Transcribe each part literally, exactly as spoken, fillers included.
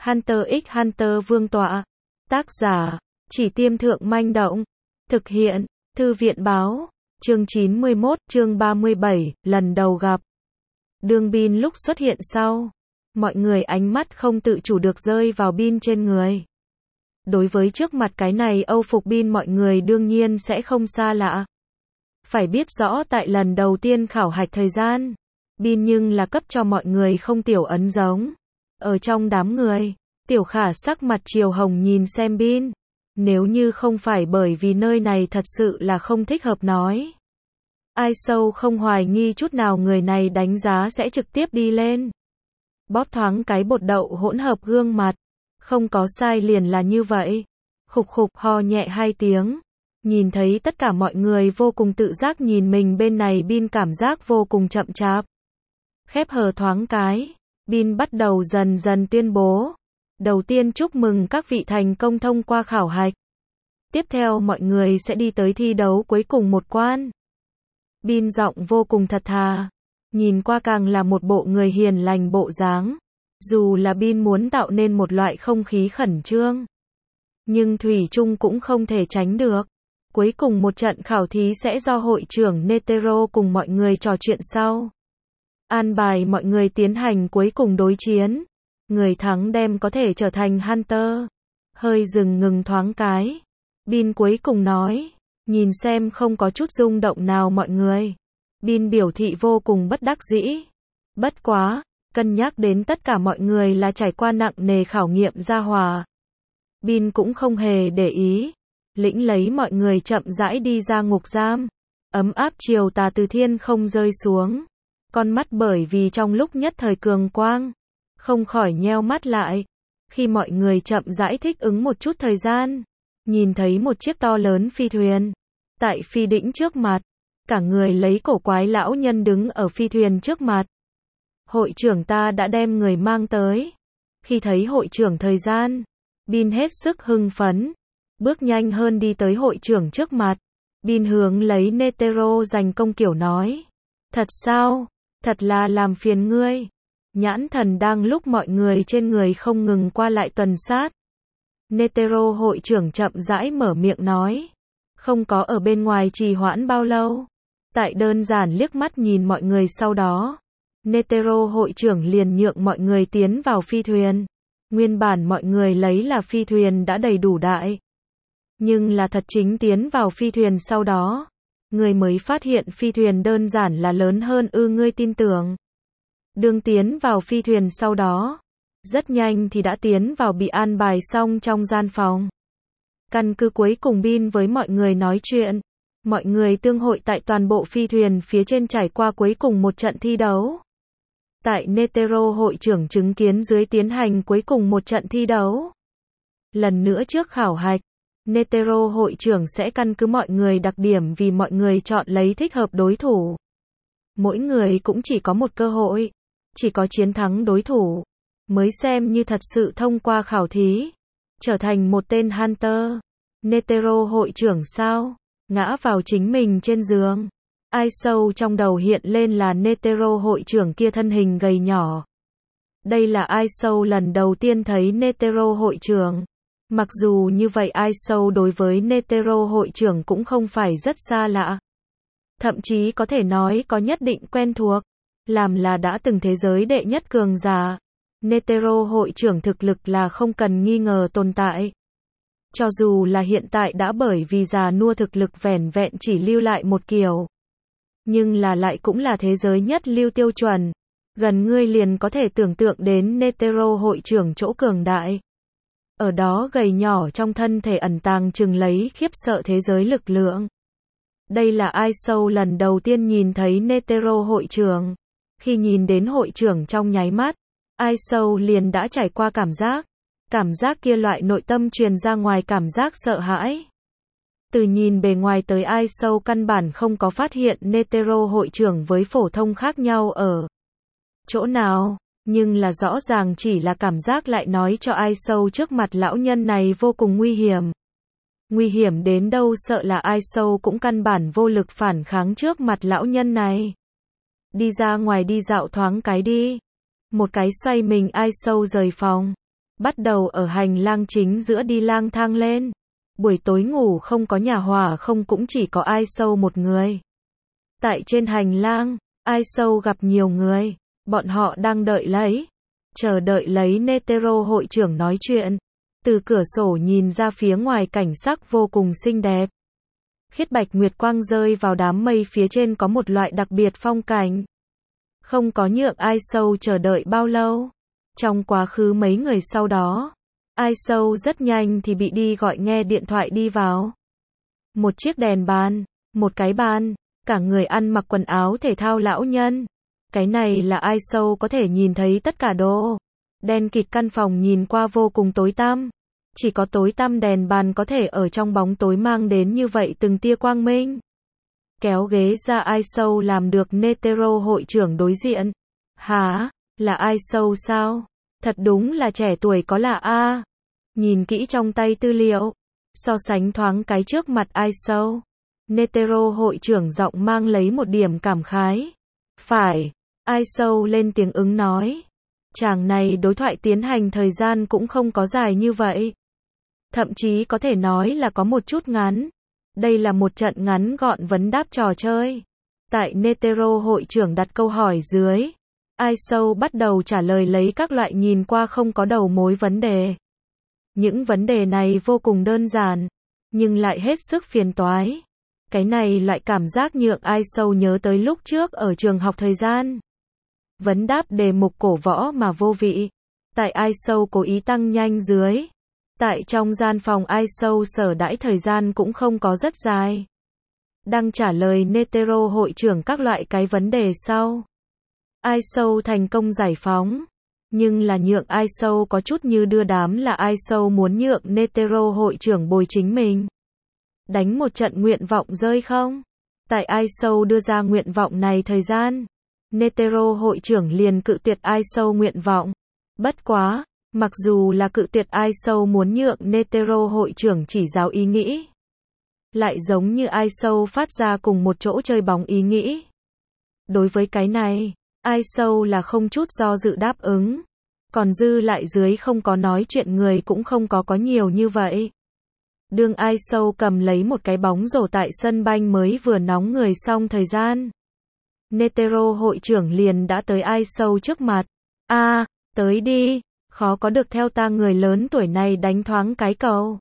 Hunter x Hunter Vương tọa. Tác giả, Chỉ Tiêm Thượng Manh Động. Thực hiện, Thư viện Báo. Chương chín mươi mốt, chương ba mươi bảy, lần đầu gặp. Đường Bin lúc xuất hiện sau. Mọi người ánh mắt không tự chủ được rơi vào Bin trên người. Đối với trước mặt cái này Âu phục Bin mọi người đương nhiên sẽ không xa lạ. Phải biết rõ tại lần đầu tiên khảo hạch thời gian, Bin nhưng là cấp cho mọi người không tiểu ấn giống. Ở trong đám người, Tiểu Khả sắc mặt chiều hồng nhìn xem Bin. Nếu như không phải bởi vì nơi này thật sự là không thích hợp nói. Ai sâu không hoài nghi chút nào người này đánh giá sẽ trực tiếp đi lên. Bóp thoáng cái bột đậu hỗn hợp gương mặt. Không có sai liền là như vậy. Khục khục ho nhẹ hai tiếng. Nhìn thấy tất cả mọi người vô cùng tự giác nhìn mình bên này Bin cảm giác vô cùng chậm chạp. Khép hờ thoáng cái. Bin bắt đầu dần dần tuyên bố. Đầu tiên chúc mừng các vị thành công thông qua khảo hạch. Tiếp theo mọi người sẽ đi tới thi đấu cuối cùng một quan. Bin giọng vô cùng thật thà. Nhìn qua càng là một bộ người hiền lành bộ dáng. Dù là Bin muốn tạo nên một loại không khí khẩn trương. Nhưng thủy chung cũng không thể tránh được. Cuối cùng một trận khảo thí sẽ do hội trưởng Netero cùng mọi người trò chuyện sau. An bài mọi người tiến hành cuối cùng đối chiến. Người thắng đem có thể trở thành Hunter. Hơi dừng ngừng thoáng cái. Bin cuối cùng nói. Nhìn xem không có chút rung động nào mọi người. Bin biểu thị vô cùng bất đắc dĩ. Bất quá, cân nhắc đến tất cả mọi người là trải qua nặng nề khảo nghiệm gia hòa. Bin cũng không hề để ý. Lĩnh lấy mọi người chậm rãi đi ra ngục giam. Ấm áp chiều tà từ thiên không rơi xuống. Con mắt bởi vì trong lúc nhất thời cường quang. Không khỏi nheo mắt lại. Khi mọi người chậm rãi thích ứng một chút thời gian. Nhìn thấy một chiếc to lớn phi thuyền. Tại phi đỉnh trước mặt. Cả người lấy cổ quái lão nhân đứng ở phi thuyền trước mặt. Hội trưởng ta đã đem người mang tới. Khi thấy hội trưởng thời gian. Bin hết sức hưng phấn. Bước nhanh hơn đi tới hội trưởng trước mặt. Bin hướng lấy Netero dành công kiểu nói. Thật sao? Thật là làm phiền ngươi. Nhãn thần đang lúc mọi người trên người không ngừng qua lại tuần sát. Netero hội trưởng chậm rãi mở miệng nói. Không có ở bên ngoài trì hoãn bao lâu. Tại đơn giản liếc mắt nhìn mọi người sau đó. Netero hội trưởng liền nhượng mọi người tiến vào phi thuyền. Nguyên bản mọi người lấy là phi thuyền đã đầy đủ đại. Nhưng là thật chính tiến vào phi thuyền sau đó. Người mới phát hiện phi thuyền đơn giản là lớn hơn ư ngươi tin tưởng. Đương tiến vào phi thuyền sau đó. Rất nhanh thì đã tiến vào bị an bài xong trong gian phòng. Căn cứ cuối cùng Bin với mọi người nói chuyện. Mọi người tương hội tại toàn bộ phi thuyền phía trên trải qua cuối cùng một trận thi đấu. Tại Netero hội trưởng chứng kiến dưới tiến hành cuối cùng một trận thi đấu. Lần nữa trước khảo hạch. Netero hội trưởng sẽ căn cứ mọi người đặc điểm vì mọi người chọn lấy thích hợp đối thủ. Mỗi người cũng chỉ có một cơ hội. Chỉ có chiến thắng đối thủ. Mới xem như thật sự thông qua khảo thí. Trở thành một tên Hunter. Netero hội trưởng sao? Ngã vào chính mình trên giường. Ai sâu trong đầu hiện lên là Netero hội trưởng kia thân hình gầy nhỏ. Đây là ai sâu lần đầu tiên thấy Netero hội trưởng. Mặc dù như vậy ai sâu đối với Netero hội trưởng cũng không phải rất xa lạ. Thậm chí có thể nói có nhất định quen thuộc. Làm là đã từng thế giới đệ nhất cường giả. Netero hội trưởng thực lực là không cần nghi ngờ tồn tại. Cho dù là hiện tại đã bởi vì già nua thực lực vẻn vẹn chỉ lưu lại một kiểu. Nhưng là lại cũng là thế giới nhất lưu tiêu chuẩn. Gần ngươi liền có thể tưởng tượng đến Netero hội trưởng chỗ cường đại. Ở đó gầy nhỏ trong thân thể ẩn tàng chừng lấy khiếp sợ thế giới lực lượng. Đây là ai sâu lần đầu tiên nhìn thấy Netero hội trưởng. Khi nhìn đến hội trưởng trong nháy mắt, ai sâu liền đã trải qua cảm giác. Cảm giác kia loại nội tâm truyền ra ngoài cảm giác sợ hãi. Từ nhìn bề ngoài tới ai sâu căn bản không có phát hiện Netero hội trưởng với phổ thông khác nhau ở chỗ nào. Nhưng là rõ ràng chỉ là cảm giác lại nói cho ai sâu trước mặt lão nhân này vô cùng nguy hiểm. Nguy hiểm đến đâu sợ là ai sâu cũng căn bản vô lực phản kháng trước mặt lão nhân này. Đi ra ngoài đi dạo thoáng cái đi. Một cái xoay mình ai sâu rời phòng. bắt đầu ở hành lang chính giữa đi lang thang lên. Buổi tối ngủ không có nhà hỏa không cũng chỉ có Ai Sâu một người. Tại trên hành lang, Ai Sâu gặp nhiều người, bọn họ đang đợi lấy, chờ đợi lấy Netero hội trưởng nói chuyện. Từ cửa sổ nhìn ra phía ngoài cảnh sắc vô cùng xinh đẹp. Khiết bạch nguyệt quang rơi vào đám mây phía trên có một loại đặc biệt phong cảnh. Không có nhượng Ai Sâu chờ đợi bao lâu. Trong quá khứ mấy người sau đó, Ai Sâu rất nhanh thì bị đi gọi nghe điện thoại đi vào. Một chiếc đèn bàn, một cái bàn, cả người ăn mặc quần áo thể thao lão nhân. Cái này là Ai Sâu có thể nhìn thấy tất cả đồ. Đen kịt căn phòng nhìn qua vô cùng tối tăm. Chỉ có tối tăm đèn bàn có thể ở trong bóng tối mang đến như vậy từng tia quang minh. Kéo ghế ra Ai Sâu làm được Netero hội trưởng đối diện. Hả? Là Ai Sâu sao? Thật đúng là trẻ tuổi có lạ a. Nhìn kỹ trong tay tư liệu, so sánh thoáng cái trước mặt Ai Sâu. Netero hội trưởng giọng mang lấy một điểm cảm khái. Phải, Ai Sâu lên tiếng ứng nói. Chàng này đối thoại tiến hành thời gian cũng không có dài như vậy. Thậm chí có thể nói là có một chút ngắn. Đây là một trận ngắn gọn vấn đáp trò chơi. Tại Netero hội trưởng đặt câu hỏi dưới, Ai Sâu bắt đầu trả lời lấy các loại nhìn qua không có đầu mối vấn đề. Những vấn đề này vô cùng đơn giản, nhưng lại hết sức phiền toái. Cái này loại cảm giác nhượng Ai Sâu nhớ tới lúc trước ở trường học thời gian. Vấn đáp đề mục cổ võ mà vô vị. Tại Ai Sâu cố ý tăng nhanh dưới. Tại trong gian phòng Ai Sâu sở đãi thời gian cũng không có rất dài. Đang trả lời Netero hội trưởng các loại cái vấn đề sau. Ai Sâu thành công giải phóng. Nhưng là nhượng Ai Sâu có chút như đưa đám là Ai Sâu muốn nhượng Netero hội trưởng bồi chính mình. Đánh một trận nguyện vọng rơi không? Tại Ai Sâu đưa ra nguyện vọng này thời gian. Netero hội trưởng liền cự tuyệt Ai Sâu nguyện vọng. Bất quá, mặc dù là cự tuyệt Ai Sâu muốn nhượng Netero hội trưởng chỉ giáo ý nghĩ. Lại giống như Ai Sâu phát ra cùng một chỗ chơi bóng ý nghĩ. Đối với cái này, Ai Sâu là không chút do dự đáp ứng. Còn dư lại dưới không có nói chuyện người cũng không có có nhiều như vậy. Đương Ai Sâu cầm lấy một cái bóng rổ tại sân banh mới vừa nóng người xong thời gian. Netero hội trưởng liền đã tới Ai Sâu trước mặt. A, à, tới đi, khó có được theo ta người lớn tuổi này đánh thoáng cái cầu.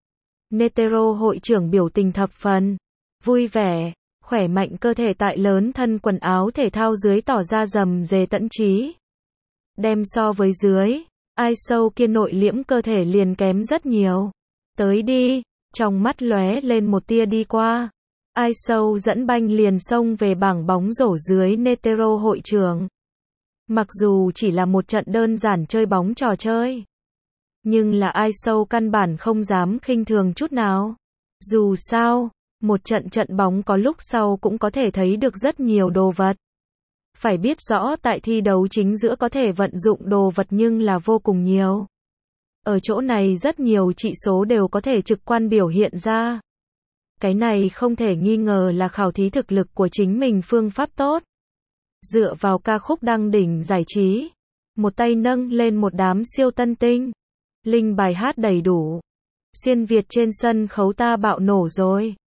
Netero hội trưởng biểu tình thập phần vui vẻ, khỏe mạnh cơ thể tại lớn thân quần áo thể thao dưới tỏ ra rầm rề tận trí. Đem so với dưới, Ai Sâu kia nội liễm cơ thể liền kém rất nhiều. Tới đi, trong mắt lóe lên một tia đi qua. Ai Sâu dẫn banh liền xông về bảng bóng rổ dưới Netero hội trưởng. Mặc dù chỉ là một trận đơn giản chơi bóng trò chơi, nhưng là Ai Sâu căn bản không dám khinh thường chút nào. Dù sao, một trận trận bóng có lúc sau cũng có thể thấy được rất nhiều đồ vật. Phải biết rõ tại thi đấu chính giữa có thể vận dụng đồ vật nhưng là vô cùng nhiều. Ở chỗ này rất nhiều trị số đều có thể trực quan biểu hiện ra. Cái này không thể nghi ngờ là khảo thí thực lực của chính mình phương pháp tốt. Dựa vào ca khúc đăng đỉnh giải trí, một tay nâng lên một đám siêu tân tinh. Linh bài hát đầy đủ. Xuyên Việt trên sân khấu ta bạo nổ rồi.